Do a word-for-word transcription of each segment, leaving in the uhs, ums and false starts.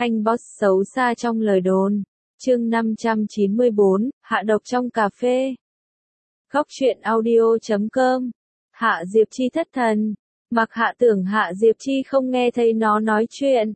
Anh boss xấu xa trong lời đồn. Chương năm trăm chín mươi bốn, hạ độc trong cà phê. Góc truyện audio chấm com. Hạ Diệp Chi thất thần. Mặc Hạ tưởng Hạ Diệp Chi không nghe thấy nó nói chuyện,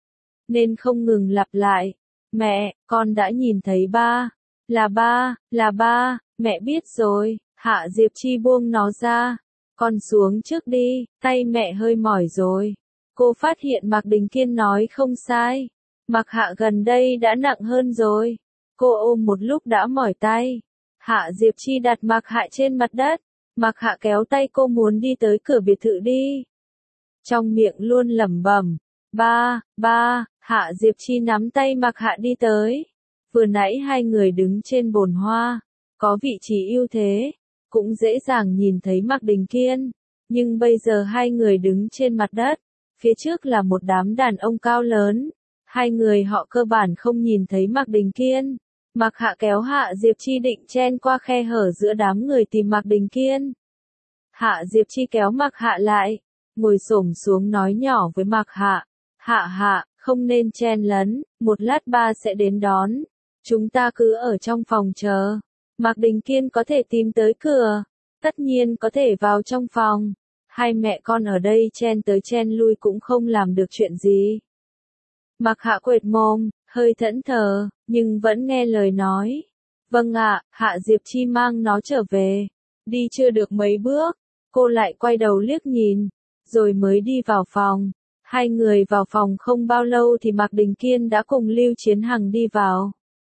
nên không ngừng lặp lại. Mẹ, con đã nhìn thấy ba. Là ba, là ba, mẹ biết rồi. Hạ Diệp Chi buông nó ra. Con xuống trước đi, tay mẹ hơi mỏi rồi. Cô phát hiện Mạc Đình Kiên nói không sai. Mạc Hạ gần đây đã nặng hơn rồi. Cô ôm một lúc đã mỏi tay. Hạ Diệp Chi đặt Mạc Hạ trên mặt đất. Mạc Hạ kéo tay cô muốn đi tới cửa biệt thự đi. Trong miệng luôn lẩm bẩm. Ba, ba, Hạ Diệp Chi nắm tay Mạc Hạ đi tới. Vừa nãy hai người đứng trên bồn hoa. Có vị trí ưu thế. Cũng dễ dàng nhìn thấy Mạc Đình Kiên. Nhưng bây giờ hai người đứng trên mặt đất. Phía trước là một đám đàn ông cao lớn. Hai người họ cơ bản không nhìn thấy Mạc Đình Kiên. Mạc Hạ kéo Hạ Diệp Chi định chen qua khe hở giữa đám người tìm Mạc Đình Kiên. Hạ Diệp Chi kéo Mạc Hạ lại, ngồi xổm xuống nói nhỏ với Mạc Hạ. Hạ Hạ, không nên chen lấn, một lát ba sẽ đến đón. Chúng ta cứ ở trong phòng chờ. Mạc Đình Kiên có thể tìm tới cửa. Tất nhiên có thể vào trong phòng. Hai mẹ con ở đây chen tới chen lui cũng không làm được chuyện gì. Mạc Hạ quệt mồm, hơi thẫn thờ, nhưng vẫn nghe lời nói. Vâng ạ, Hạ Diệp Chi mang nó trở về. Đi chưa được mấy bước, cô lại quay đầu liếc nhìn, rồi mới đi vào phòng. Hai người vào phòng không bao lâu thì Mạc Đình Kiên đã cùng Lưu Chiến Hằng đi vào.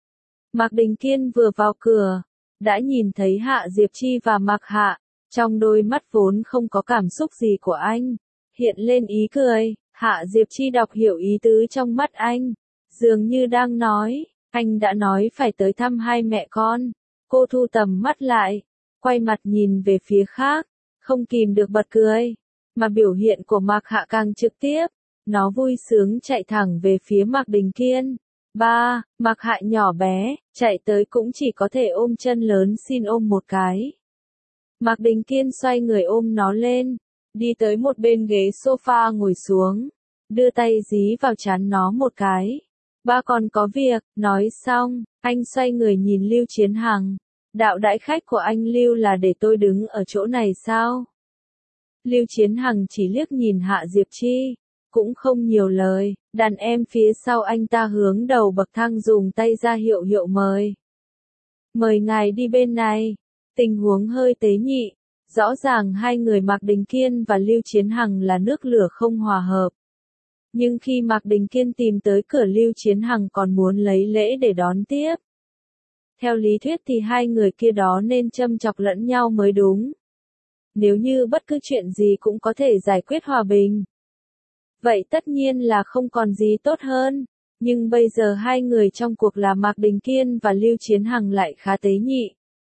Mạc Đình Kiên vừa vào cửa, đã nhìn thấy Hạ Diệp Chi và Mạc Hạ. Trong đôi mắt vốn không có cảm xúc gì của anh, hiện lên ý cười. Hạ Diệp Chi đọc hiểu ý tứ trong mắt anh, dường như đang nói, anh đã nói phải tới thăm hai mẹ con. Cô thu tầm mắt lại, quay mặt nhìn về phía khác, không kìm được bật cười. Mà biểu hiện của Mạc Hạ càng trực tiếp, nó vui sướng chạy thẳng về phía Mạc Đình Kiên. Ba, Mạc Hạ nhỏ bé, chạy tới cũng chỉ có thể ôm chân lớn xin ôm một cái. Mạc Đình Kiên xoay người ôm nó lên, đi tới một bên ghế sofa ngồi xuống, đưa tay dí vào trán nó một cái. Ba còn có việc, nói xong, anh xoay người nhìn Lưu Chiến Hằng. Đạo đãi khách của anh Lưu là để tôi đứng ở chỗ này sao? Lưu Chiến Hằng chỉ liếc nhìn Hạ Diệp Chi, cũng không nhiều lời, đàn em phía sau anh ta hướng đầu bậc thang dùng tay ra hiệu hiệu mời. Mời ngài đi bên này. Tình huống hơi tế nhị, rõ ràng hai người Mạc Đình Kiên và Lưu Chiến Hằng là nước lửa không hòa hợp. Nhưng khi Mạc Đình Kiên tìm tới cửa Lưu Chiến Hằng còn muốn lấy lễ để đón tiếp. Theo lý thuyết thì hai người kia đó nên châm chọc lẫn nhau mới đúng. Nếu như bất cứ chuyện gì cũng có thể giải quyết hòa bình, vậy tất nhiên là không còn gì tốt hơn. Nhưng bây giờ hai người trong cuộc là Mạc Đình Kiên và Lưu Chiến Hằng lại khá tế nhị.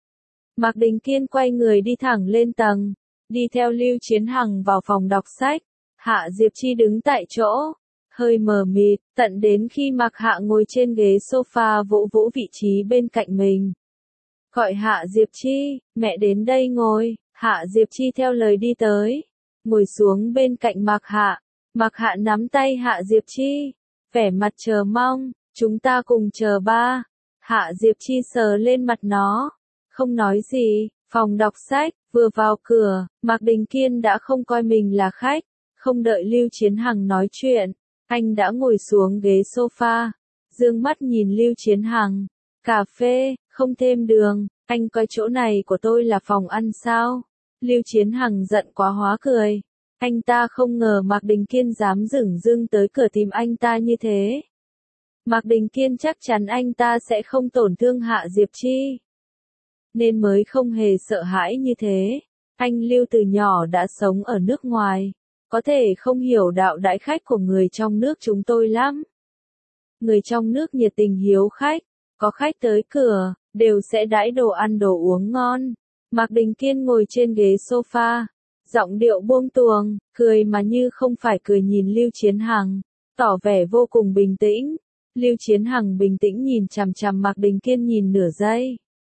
Mạc Đình Kiên quay người đi thẳng lên tầng, đi theo Lưu Chiến Hằng vào phòng đọc sách. Hạ Diệp Chi đứng tại chỗ, hơi mờ mịt, tận đến khi Mạc Hạ ngồi trên ghế sofa vỗ vỗ vị trí bên cạnh mình. Gọi Hạ Diệp Chi, mẹ đến đây ngồi. Hạ Diệp Chi theo lời đi tới, ngồi xuống bên cạnh Mạc Hạ. Mạc Hạ nắm tay Hạ Diệp Chi, vẻ mặt chờ mong, chúng ta cùng chờ ba. Hạ Diệp Chi sờ lên mặt nó, không nói gì. Phòng đọc sách, vừa vào cửa, Mạc Đình Kiên đã không coi mình là khách, không đợi Lưu Chiến Hằng nói chuyện, anh đã ngồi xuống ghế sofa, dương mắt nhìn Lưu Chiến Hằng. Cà phê, không thêm đường, anh coi chỗ này của tôi là phòng ăn sao? Lưu Chiến Hằng giận quá hóa cười. Anh ta không ngờ Mạc Đình Kiên dám dửng dưng tới cửa tìm anh ta như thế. Mạc Đình Kiên chắc chắn anh ta sẽ không tổn thương Hạ Diệp Chi, nên mới không hề sợ hãi như thế. Anh Lưu từ nhỏ đã sống ở nước ngoài, có thể không hiểu đạo đãi khách của người trong nước chúng tôi lắm. Người trong nước nhiệt tình hiếu khách, có khách tới cửa, đều sẽ đãi đồ ăn đồ uống ngon. Mạc Đình Kiên ngồi trên ghế sofa, giọng điệu buông tuồng, cười mà như không phải cười nhìn Lưu Chiến Hằng, tỏ vẻ vô cùng bình tĩnh. Lưu Chiến Hằng bình tĩnh nhìn chằm chằm Mạc Đình Kiên nhìn nửa giây,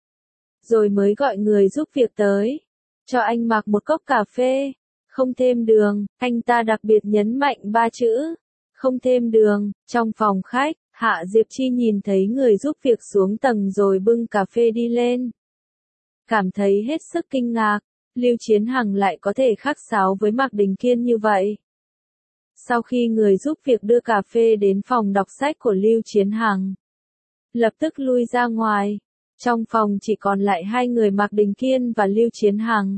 rồi mới gọi người giúp việc tới, cho anh mặc một cốc cà phê, không thêm đường. Anh ta đặc biệt nhấn mạnh ba chữ, không thêm đường. Trong phòng khách, Hạ Diệp Chi nhìn thấy người giúp việc xuống tầng rồi bưng cà phê đi lên. Cảm thấy hết sức kinh ngạc, Lưu Chiến Hằng lại có thể khách sáo với Mạc Đình Kiên như vậy. Sau khi người giúp việc đưa cà phê đến phòng đọc sách của Lưu Chiến Hằng, lập tức lui ra ngoài. Trong phòng chỉ còn lại hai người Mạc Đình Kiên và Lưu Chiến Hằng.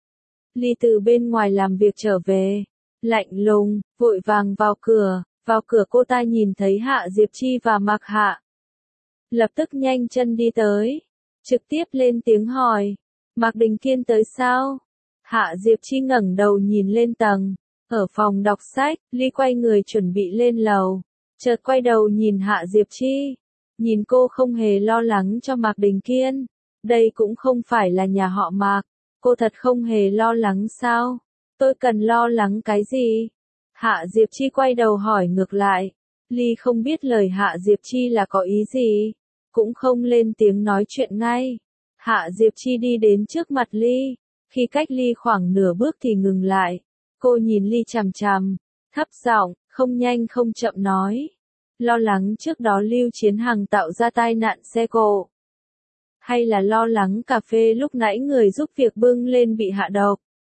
Ly từ bên ngoài làm việc trở về, lạnh lùng, vội vàng vào cửa, vào cửa cô ta nhìn thấy Hạ Diệp Chi và Mạc Hạ. Lập tức nhanh chân đi tới, trực tiếp lên tiếng hỏi, Mạc Đình Kiên tới sao? Hạ Diệp Chi ngẩng đầu nhìn lên tầng, ở phòng đọc sách, Ly quay người chuẩn bị lên lầu, chợt quay đầu nhìn Hạ Diệp Chi, nhìn cô không hề lo lắng cho Mạc Đình Kiên, đây cũng không phải là nhà họ Mạc, cô thật không hề lo lắng sao? Tôi cần lo lắng cái gì? Hạ Diệp Chi quay đầu hỏi ngược lại, Ly không biết lời Hạ Diệp Chi là có ý gì, cũng không lên tiếng nói chuyện ngay. Hạ Diệp Chi đi đến trước mặt Ly, khi cách Ly khoảng nửa bước thì ngừng lại. Cô nhìn Ly chằm chằm, thấp giọng, không nhanh không chậm nói. Lo lắng trước đó Lưu Chiến Hằng tạo ra tai nạn xe cộ. Hay là lo lắng cà phê lúc nãy người giúp việc bưng lên bị hạ độc.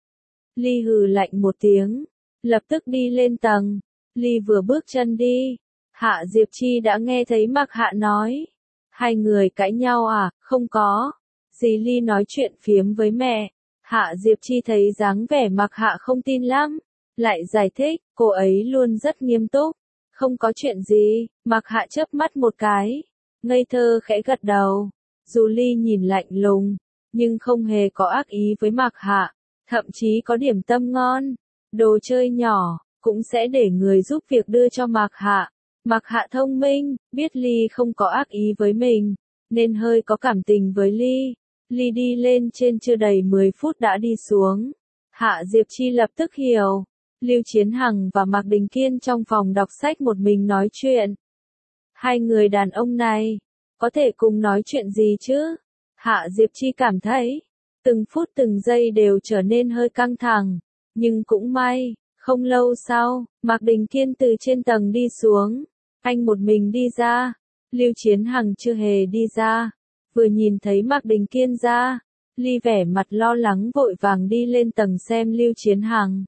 Ly hừ lạnh một tiếng, lập tức đi lên tầng. Ly vừa bước chân đi, Hạ Diệp Chi đã nghe thấy Mạc Hạ nói. Hai người cãi nhau à? Không có. Dì Ly nói chuyện phiếm với mẹ. Hạ Diệp Chi thấy dáng vẻ Mạc Hạ không tin lắm, lại giải thích, cô ấy luôn rất nghiêm túc. Không có chuyện gì. Mạc Hạ chớp mắt một cái, ngây thơ khẽ gật đầu. Dù Ly nhìn lạnh lùng, nhưng không hề có ác ý với Mạc Hạ, thậm chí có điểm tâm ngon, đồ chơi nhỏ, cũng sẽ để người giúp việc đưa cho Mạc Hạ. Mạc Hạ thông minh, biết Ly không có ác ý với mình, nên hơi có cảm tình với Ly. Ly đi lên trên chưa đầy mười phút đã đi xuống. Hạ Diệp Chi lập tức hiểu. Lưu Chiến Hằng và Mạc Đình Kiên trong phòng đọc sách một mình nói chuyện. Hai người đàn ông này, có thể cùng nói chuyện gì chứ? Hạ Diệp Chi cảm thấy, từng phút từng giây đều trở nên hơi căng thẳng. Nhưng cũng may, không lâu sau, Mạc Đình Kiên từ trên tầng đi xuống. Anh một mình đi ra. Lưu Chiến Hằng chưa hề đi ra. Vừa nhìn thấy Mạc Đình Kiên ra, Ly vẻ mặt lo lắng vội vàng đi lên tầng xem Lưu Chiến Hằng.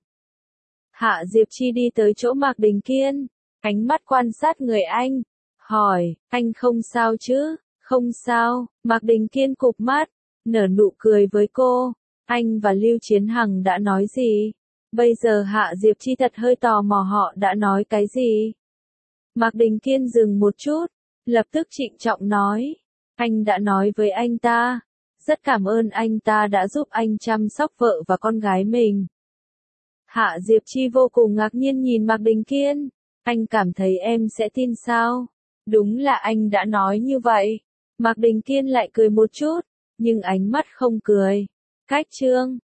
Hạ Diệp Chi đi tới chỗ Mạc Đình Kiên, ánh mắt quan sát người anh, hỏi, anh không sao chứ? Không sao. Mạc Đình Kiên cụp mắt, nở nụ cười với cô. Anh và Lưu Chiến Hằng đã nói gì? Bây giờ Hạ Diệp Chi thật hơi tò mò họ đã nói cái gì? Mạc Đình Kiên dừng một chút, lập tức trịnh trọng nói. Anh đã nói với anh ta, rất cảm ơn anh ta đã giúp anh chăm sóc vợ và con gái mình. Hạ Diệp Chi vô cùng ngạc nhiên nhìn Mạc Đình Kiên. Anh cảm thấy em sẽ tin sao? Đúng là anh đã nói như vậy. Mạc Đình Kiên lại cười một chút, nhưng ánh mắt không cười. Cách chương